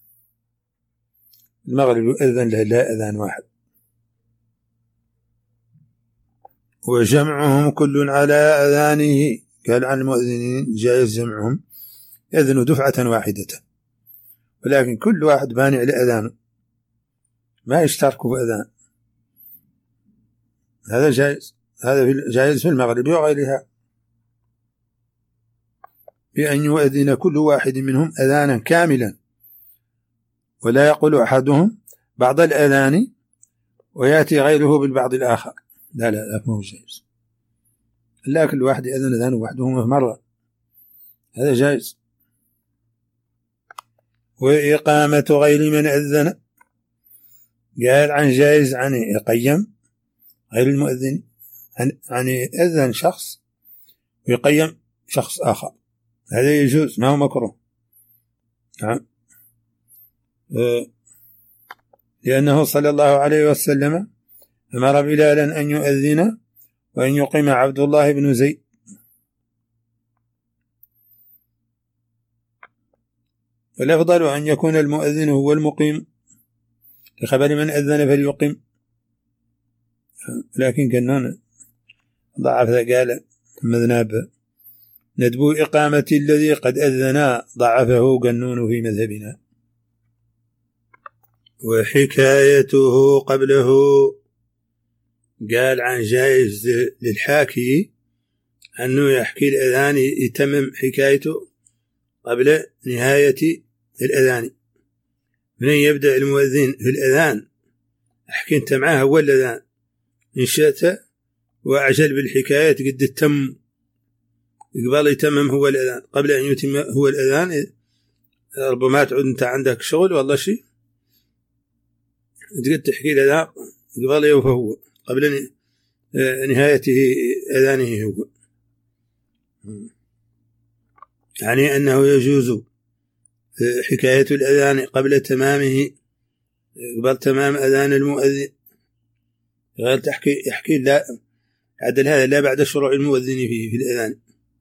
Speaker 1: المغرب يؤذن له لا أذان واحد. وجمعهم كل على أذانه، قال عن المؤذنين جائز جمعهم يأذن دفعة واحدة، ولكن كل واحد بانع لأذانه ما يشتركوا في أذان، هذا جائز، هذا جائز في المغرب وغيرها، بأن يؤذن كل واحد منهم أذانا كاملا، ولا يقول أحدهم بعض الأذان ويأتي غيره بالبعض الآخر، لا ما هو جائز، لا كل واحد يأذن أذان وحده مرة، هذا جائز. وإقامة غير من أذن، قال عن جائز عن يقيم غير المؤذن، عن أذن شخص ويقيم شخص آخر، هذا يجوز ما هو مكروه. نعم، لأنه صلى الله عليه وسلم أمر بلالا أن يؤذن وأن يقيم عبد الله بن زيد، والأفضل أن يكون المؤذن هو المقيم لخبر من أذن فليقيم، لكن كنون ضعف قال مذنب ندبو إقامة الذي قد أذنا ضعفه قنون في مذهبنا. وحكايته قبله، قال عن جائز للحاكي أنه يحكي الأذان يتمم حكايته قبل نهاية الأذان، من يبدأ المؤذن في الأذان أحكي أنت معه هو الأذان إن شئت، وأعجل بالحكاية قد التم قبل يتمم هو الأذان قبل أن يتم هو الأذان، ربما تعود أنت عندك شغل والله شيء تقدر تحكي الأذان قبل يوفى هو قبل نهايته أذانه هو، يعني أنه يجوز حكاية الأذان قبل تمامه، قبل تمام أذان المؤذن، غير يحكي لا عدل هذا لا بعد شروع المؤذن فيه في الأذان،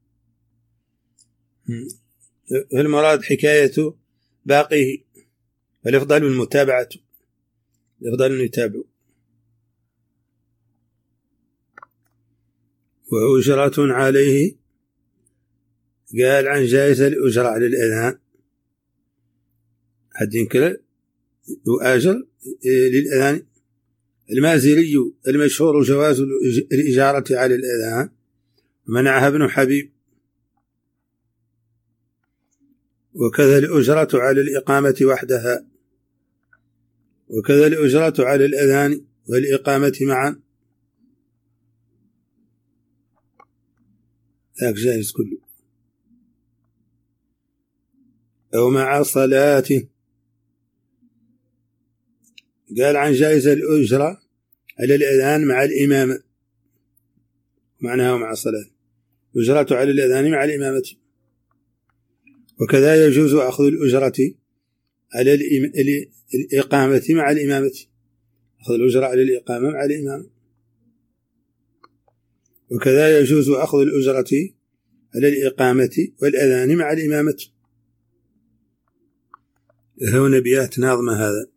Speaker 1: فالمراد حكاية باقيه، والأفضل المتابعة، الأفضل أن يتابعوا. وأجرة عليه، قال عن جائزة الأجرة على الأذان، حد ينكر وآجر للأذان. المازري المشهور جواز الإجارة على الأذان، منعها ابن حبيب، وكذا الأجرة على الإقامة وحدها، وكذا الأجرة على الأذان والإقامة معا، ذاك جائز كله، أو مع صلاة. قال عن جائز الأجرة على الأذان مع الإمامة، معناها مع صلاة، أجرة على الأذان مع الإمامة. وكذا يجوز أخذ الأجرة على الإقامة مع الإمامة، أخذ الأجرة على الإقامة مع الإمامة. وكذا يجوز أخذ الأجرة على الإقامة والأذان مع الإمامة. هنا بيات ناظمة هذا: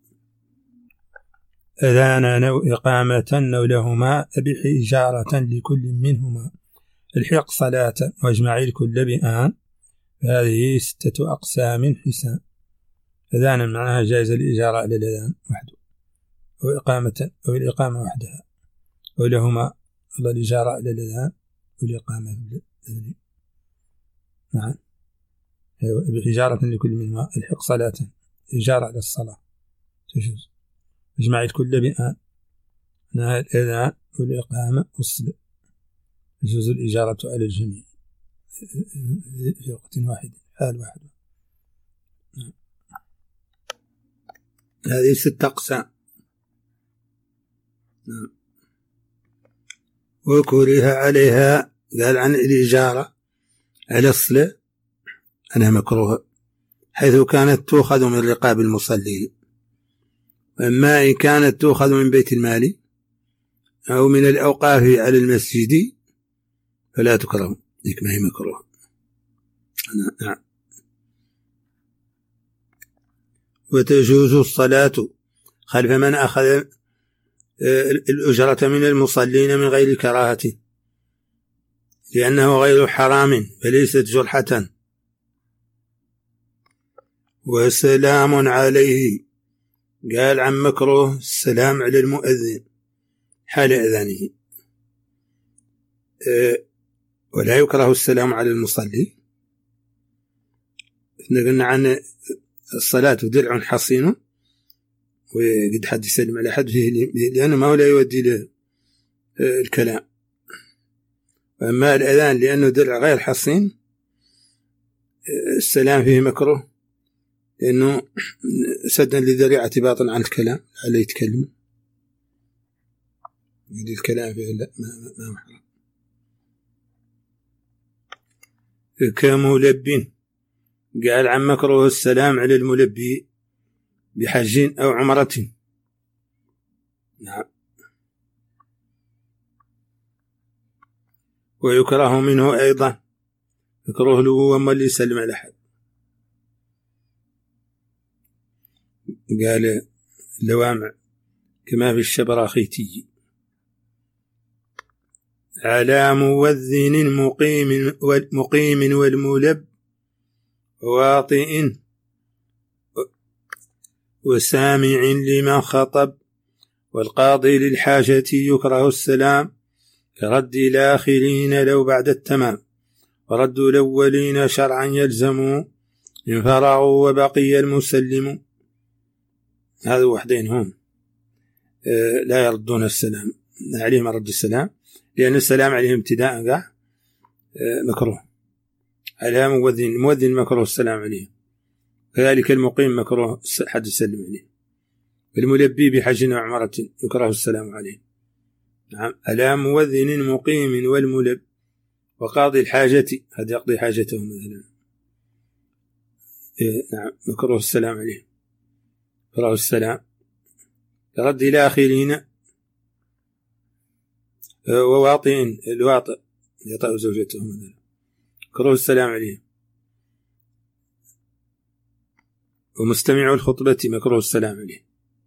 Speaker 1: أذانا أو إقامة أو لهما أبح إجارة لكل منهما، الحق صلاة واجمع الكل بآن، هذه 6 أقسام حسان. أذانا معناها جائز الإجارة على الأذان وحده، أو إقامة أو الإقامة وحدها، أو لهما الإجارة على الأذان والإقامة بالأذان. نعم، أبح إجارة لكل منهما، الحق صلاة، إجارة على الصلاة تجوز، اجمع الكل بآن، معناها الأذان والإقامة والصلاة، يجوز الإجارة على الجميع في وقت واحد، حال واحد. هذه 6 أقسام. وكره عليها، قال عن الإجارة على الصلاة أنها مكروهة، حيث كانت تؤخذ من رقاب المصلين، أما إن كانت تؤخذ من بيت المال أو من الأوقاف على المسجد فلا تكره، ذيك ما هي مكروه. نعم. وتجوز الصلاة خلف من أخذ الأجرة من المصلين من غير كراهة، لأنه غير حرام فليست جرحة. وسلام عليه، قال عن مكروه السلام على المؤذن حال أذانه، ولا يكره السلام على المصلي. قلنا عن الصلاة درع حصين، وقد حد يسلم على حد فيه لأنه ما هو لا يودي له الكلام. أما الأذان لأنه درع غير حصين السلام فيه مكروه، لأنه سدا لذريعة باطن عن الكلام على يتكلم، يدي الكلام فيه لا ما محرم. كملب، قال عن مكروه السلام على الملبي بحج أو عمرة. نعم. ويكره منه أيضا، يكره له وما اللي يسلم على أحد. قال لوامع كما في الشبراخيتي: على موذن مقيم والملب واطئ وسامع لمن خطب، والقاضي للحاجة يكره السلام كرد الآخرين لو بعد التمام، ورد الأولين شرعا يلزم إن فرغوا وبقي المسلم. هذا وحدين هم لا يردون السلام عليهم رد السلام، لأن السلام عليهم ابتداء مكروه. على المؤذن مكروه السلام عليه، كذلك المقيم مكروه حد يسلم عليه، الملبي بحج وعمرة يكره السلام عليه. نعم. على مؤذن مقيم والملب وقاضي الحاجة، هذا يقضي حاجته مثلا، نعم مكروه السلام عليه، يكره السلام كرد الآخرين، وواطئ الواطئ يطأ زوجته مثلا يكره السلام عليه، ومستمع الخطبة مكروه السلام عليه،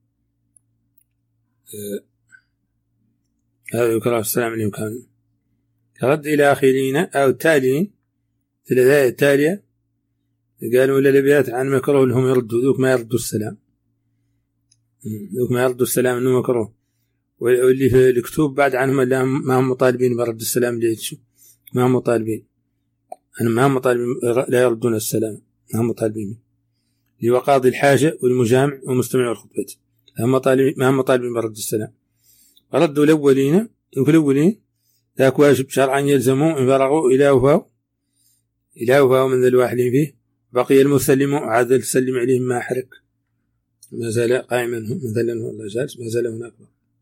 Speaker 1: هذا يكره السلام عليه. كان كرد إلى آخرين أو التاليين في الآية التالية قالوا للبيات عن مكروه لهم يردوا ذوك ما يردوا السلام، ذوك ما يردوا السلام إنه مكروه، واللي في الكتب بعد عنهم ما هم مطالبين برد السلام ليش ما هم مطالبين، أنا ما هم مطالبين لا يردون السلام. هم طالبين هو قاضي الحاجة والمجامع ومستمع الخطبة، هم طالبين برد السلام. ردوا الأولين وفي الأولين ذاك واجب شرعا يلزموا إن فرغوا إلى وفاء من ذا الواحدين فيه، بقي المسلم عاد يسلم عليهم ما حرك ما زال قائما مثلا والله جالس ما زال هناك.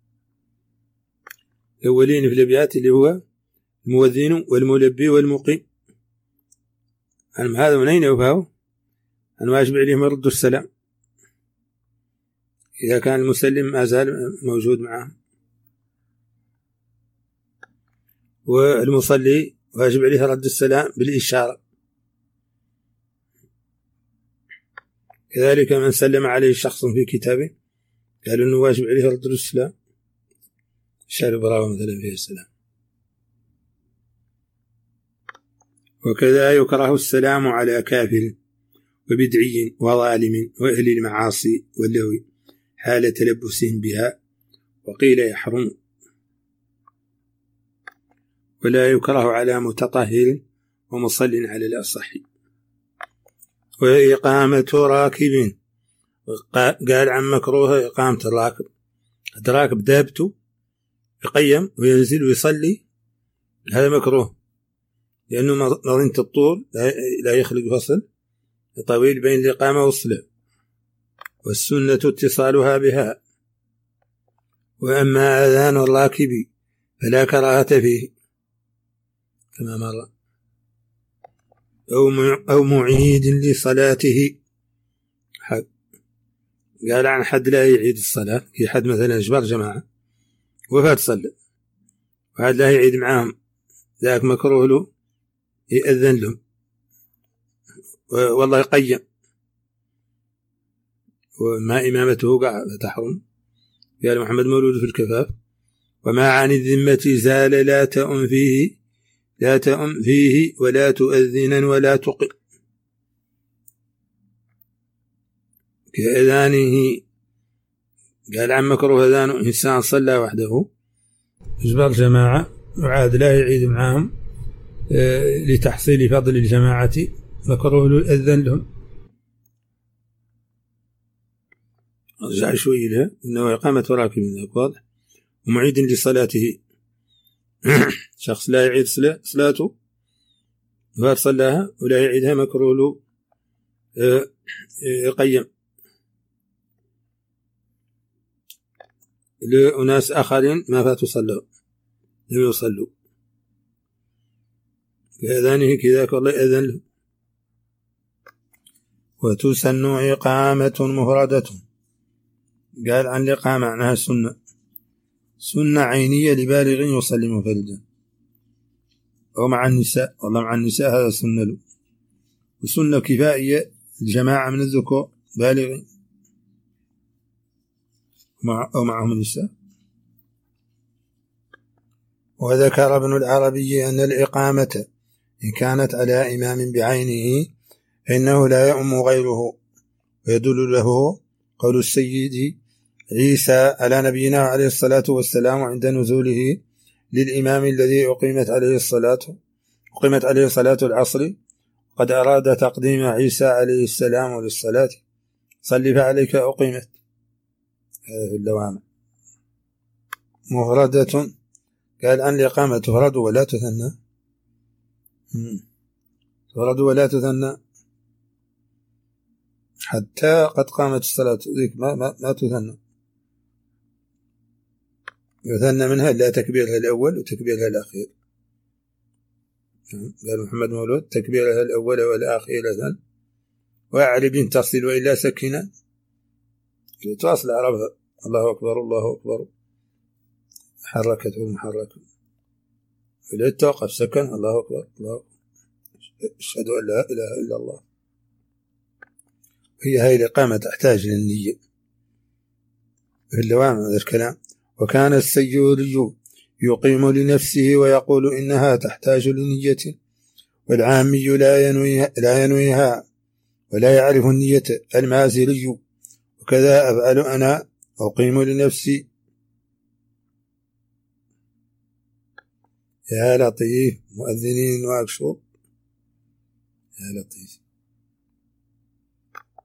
Speaker 1: الأولين في الأبيات اللي هو المؤذن والملبي والمقيم، هذا من أين يفهموا أن واجب عليهم يردوا السلام إذا كان المسلم ما زال موجود معهم. والمصلي واجب عليه رد السلام بالإشارة، كذلك من سلم عليه شخص في كتابه قالوا أنه واجب عليه رد السلام، شارع براوة مثلا فيه السلام. وكذا يكره السلام على كافر وبدعي وظالم وأهل المعاصي واللهو حال تلبسهم بها، وقيل يحرم. ولا يكره على متطهر ومصل على الأصح. وإقامة راكب، قال عن مكروه إقامة الراكب، راكب دابته يقيم وينزل ويصلي، هذا مكروه لأنه مظنة الطول لا يخلق فصل طويل بين الإقامة والصلاة، والسنة اتصالها بها. وأما آذان الراكب فلا كراهة فيه كما مر، أو معيد لصلاته، قال عن حد لا يعيد الصلاة، في حد مثلا إجبار جماعة وفات صلى وهذا لا يعيد معهم، ذاك مكروه له يأذن لهم والله يقيم، وما إمامته قاعد تحرم. قال محمد مولود في الكفاف. وما عن الذمة زال لا تأم فيه ولا تؤذنا ولا تقم، كأذانه. قال عن مكروه أذان إنسان صلى وحده إجبار جماعة وعاد لا يعيد معهم لتحصيل فضل الجماعة، مكروه له أذن لهم. رجع شوي لها إنه إقامة راكب واضح. ومعيد لصلاته شخص لا يعيد صلاته فات صلاها ولا يعيدها، مكروه له يقيم. لأناس آخرين ما فاتوا صلوا لم يصلوا كأذانه كذاك والله أذن له. وتسن إقامة مفردة، قال عن الإقامة عنها سنة عينية لبالغ يصلي منفردا أو مع النساء، والله مع النساء هذا سنة له. وسنة كفائية الجماعة من الذكور بالغ أو معهم النساء. وذكر ابن العربي أن الإقامة إن كانت على إمام بعينه فإنه لا يؤم غيره، ويدل له قول السيد عيسى على نبينا عليه الصلاة والسلام عند نزوله للإمام الذي أقيمت عليه صلاة العصر، قد أراد تقديم عيسى عليه السلام للصلاة، صل فعليك أقيمت. هذا في اللوامع. مفردة، قال عن الإقامة تفرد ولا تثنى، تفرد ولا تثنى حتى قد قامت الصلاة، ذيك ما تثنى، يثنى منها لا تكبيرها الأول وتكبيرها الأخير. قال محمد مولود تكبيرها الأول والأخير ثن، وأعرب تصل وإلا سكنا، تواصل عربها الله أكبر الله أكبر، حركته المحركة، إذا توقف سكن الله أكبر الله أكبر، أشهد أن لا إله إلا الله. هي الإقامة تحتاج للنية في اللوامع هذا الكلام. وكان السيوري يقيم لنفسه ويقول إنها تحتاج لنية، والعامي لا ينويها ولا يعرف النية المازري. وكذا أفعل أنا أقيم لنفسي. يا لطيف مؤذنين وأكشف، يا لطيف.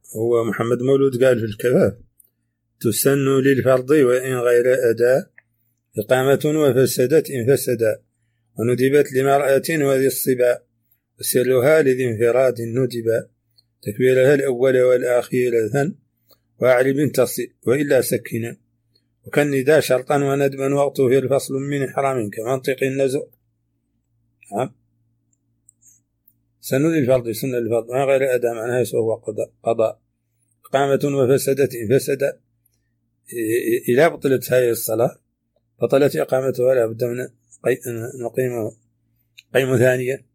Speaker 1: هو محمد مولود قال في الكفاف: تسن للفرض وإن غير أداء إقامة وفسدت إن فسدا، وندبت لمرأة وذي الصبا، وسرها لذي انفراد ندبا، تكبيرها الأول والأخير ثن، وأعرب تصل وإلا سكنا، وكالنداء شرطا وندبا وقته في الفصل من إحرام كمنطق النزع. سن للفرض سنة للفرض ما غير أداء معناها سوى قضاء. إقامة وفسدت إن فسد إذا بطلت هذه الصلاة بطلت إقامتها، لا بد من نقيم ثانية.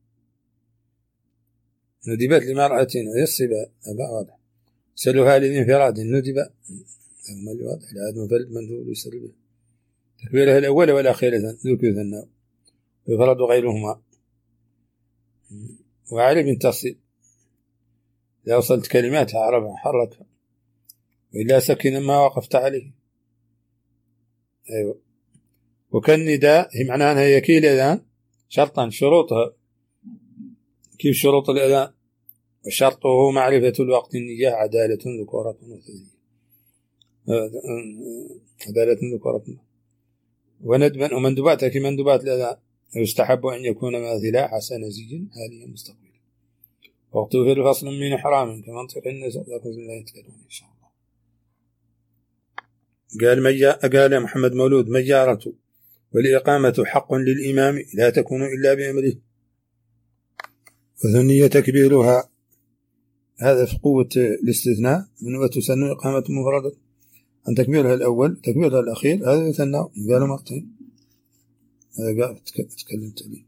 Speaker 1: ندبت لمرأة ويصبا أبا واضح، سلها للانفراد ندبا هم اللي واضح لعاد منفرد مندوب يسر به، تكبيرها الأول والأخير ذوك يثنى ويفرد غيرهما. وعلي بن تصل إذا وصلت كلمات عربها حركها، وإلا سكن ما وقفت عليه. أيوة. وكالنداء هي معناها أنها يكي الأذان شرطا شروطها كيف شروط الأذان، وشرطه معرفة الوقت النية عدالة ذكورة وتثنية، عدالة ذكورة وندبا ومندوباتها كمندوبات الأذان، يستحب أن يكون ماثلا حسن زي هذه مستقبلا، وقته في الفصل من إحرام كمنطق النزع. لا يتكلمون إن شاء الله. قال محمد مولود: مجارة والإقامة حق للإمام لا تكون إلا بأمره، وثنية تكبيرها هذا في قوة الاستثناء من وتسن إقامة مفردة عن تكبيرها الأول تكبيرها الأخير هذا يثنى. قالوا مرتين هذا قال تكلمت عليه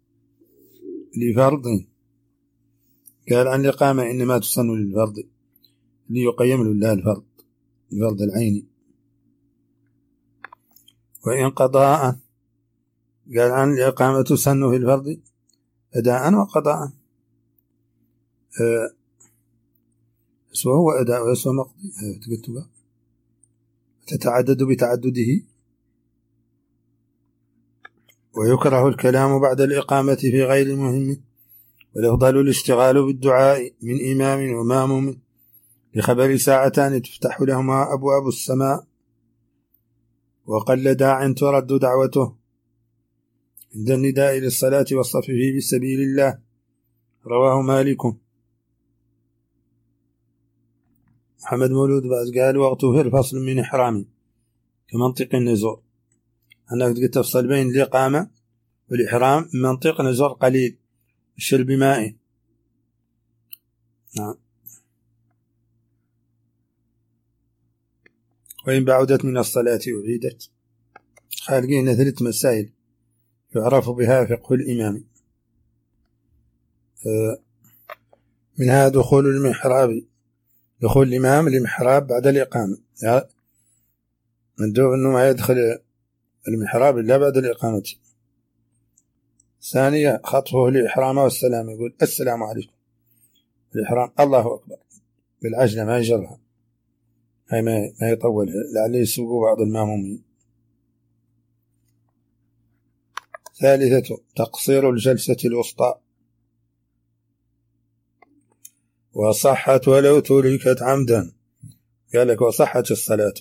Speaker 1: لفرض. قال عن الإقامة إنما تسن للفرض ليقيم لله الفرض العيني. وإن قضاء قال عن الإقامة تسن في الفرض أداء وقضاء، وهو أداء ويسوى مقضي تتعدد بتعدده. ويكره الكلام بعد الإقامة في غير المهم، والأفضل الاشتغال بالدعاء من إمام وماموم لخبر ساعتان تفتح لهما أبواب السماء، وقل داع ترد دعوته عند النداء للصلاة والصف فيه بسبيل الله. رواه مالك. محمد مولود بعد قال: وقته في الفصل من إحرام كمنطق النزور، أنك تفصل بين الإقامة والإحرام منطق نزور قليل الشرب ماء. نعم. وإن بعدت من الصلاة أعيدت. خالقين 3 مسائل يعرف بها فقه الإمام. منها دخول المحراب، دخول الإمام المحراب بعد الإقامة، يعني مندوب أنه ما يدخل المحراب إلا بعد الإقامة. ثانية خطفه الإحرام والسلام، يقول السلام عليكم الإحرام الله أكبر بالعجلة ما يجرها، هاي ما يطولها لعله يسوق بعض المامومين. ثالثة تقصير الجلسة الوسطى، وصحت ولو تركت عمدا. قال لك وصحت الصلاة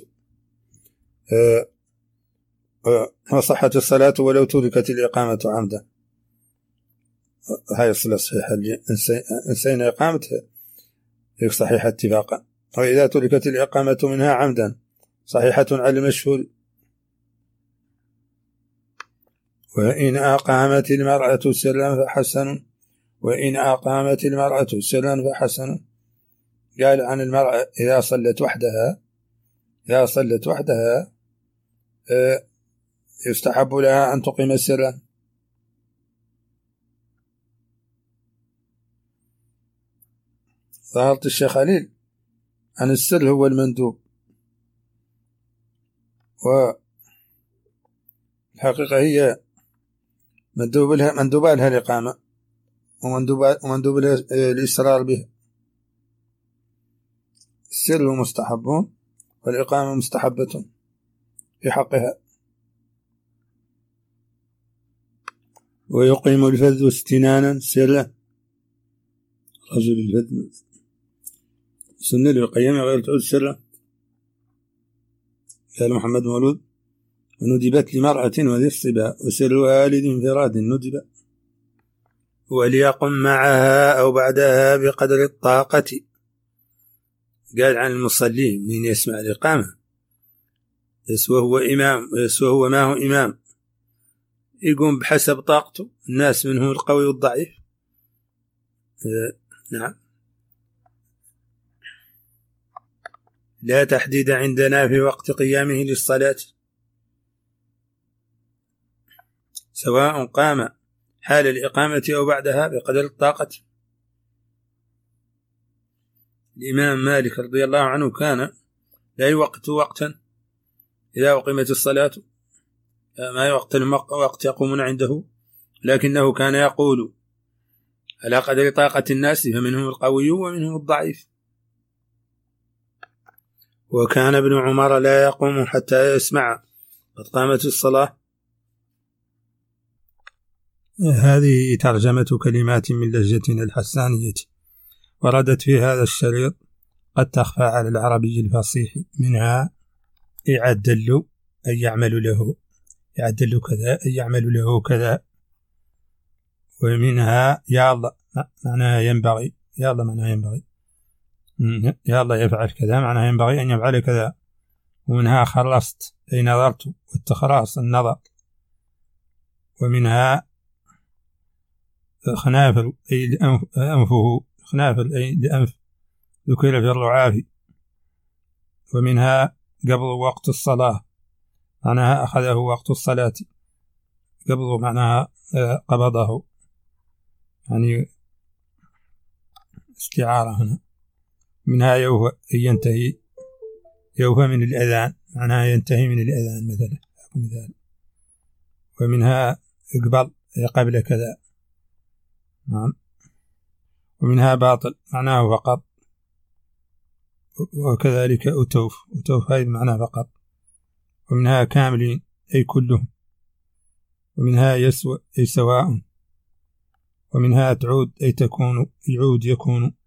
Speaker 1: وصحت الصلاة ولو تركت الإقامة عمدا، هاي الصلاة صحيحة إنسان إقامتها صحيحة اتفاقا. وإذا تركت الإقامة منها عمدا صحيحة على المشهور. وإن أقامت المرأة سرا فحسن، وإن أقامت المرأة سرا فحسن. قال عن المرأة إذا صلت وحدها يستحب لها أن تقيم سرا. ظهرت الشيخ خليل عن السر هو المندوب، والحقيقة هي مندوب لها الإقامة ومندوب لها الإصرار بها. السر مستحب والإقامة مستحبة في حقها. ويقيم الفذ استنانا سرا، رجل الفذ سنة للقيام غير تعود سرا. قال محمد مولود وندبت لمرأة وذي الصبا وسرها للانفراد ندب وليقم معها أو بعدها بقدر الطاقة. قال عن المصلين من يسمع الإقامة يسوى هو إمام ويسوى هو ما هو إمام يقوم بحسب طاقته. الناس منهم القوي والضعيف. نعم. لا تحديد عندنا في وقت قيامه للصلاة، سواء قام حال الإقامة أو بعدها بقدر الطاقة. الإمام مالك رضي الله عنه كان لا يوقت وقتا إذا أقيمت الصلاة، ما يوقت وقت يقومون عنده، لكنه كان يقول على قدر طاقة الناس فمنهم القوي ومنهم الضعيف. وكان ابن عمر لا يقوم حتى يسمع قد قامت الصلاة. هذه ترجمة كلمات من لهجتنا الحسانية وردت في هذا الشريط قد تخفى على العربي الفصيح. منها يعدل أن يعمل له، يعدل كذا أن يعمل له كذا. ومنها يا الله معناها ينبغي، يا الله معناها ينبغي، يا الله يفعل كذا معناها ينبغي أن يفعل كذا. ومنها خلصت أي نظرت، والتخراص النظر. ومنها خنافل أي أنفه، خنافل أي لأنف ذكر في الرعاف. ومنها قبل وقت الصلاة معناها أخذه وقت الصلاة، قبضه معناها قبضه، يعني استعارة هنا. منها يوفى أي ينتهي، يوفى من الأذان معناها ينتهي من الأذان مثلا. ومنها اقبل أي قبل كذا. نعم. ومنها باطل معناه فقط. وكذلك أتوف، أتوف هذه معناه فقط. ومنها كاملين أي كلهم. ومنها يسوى أي سواء. ومنها تعود أي تكون، يعود يكون.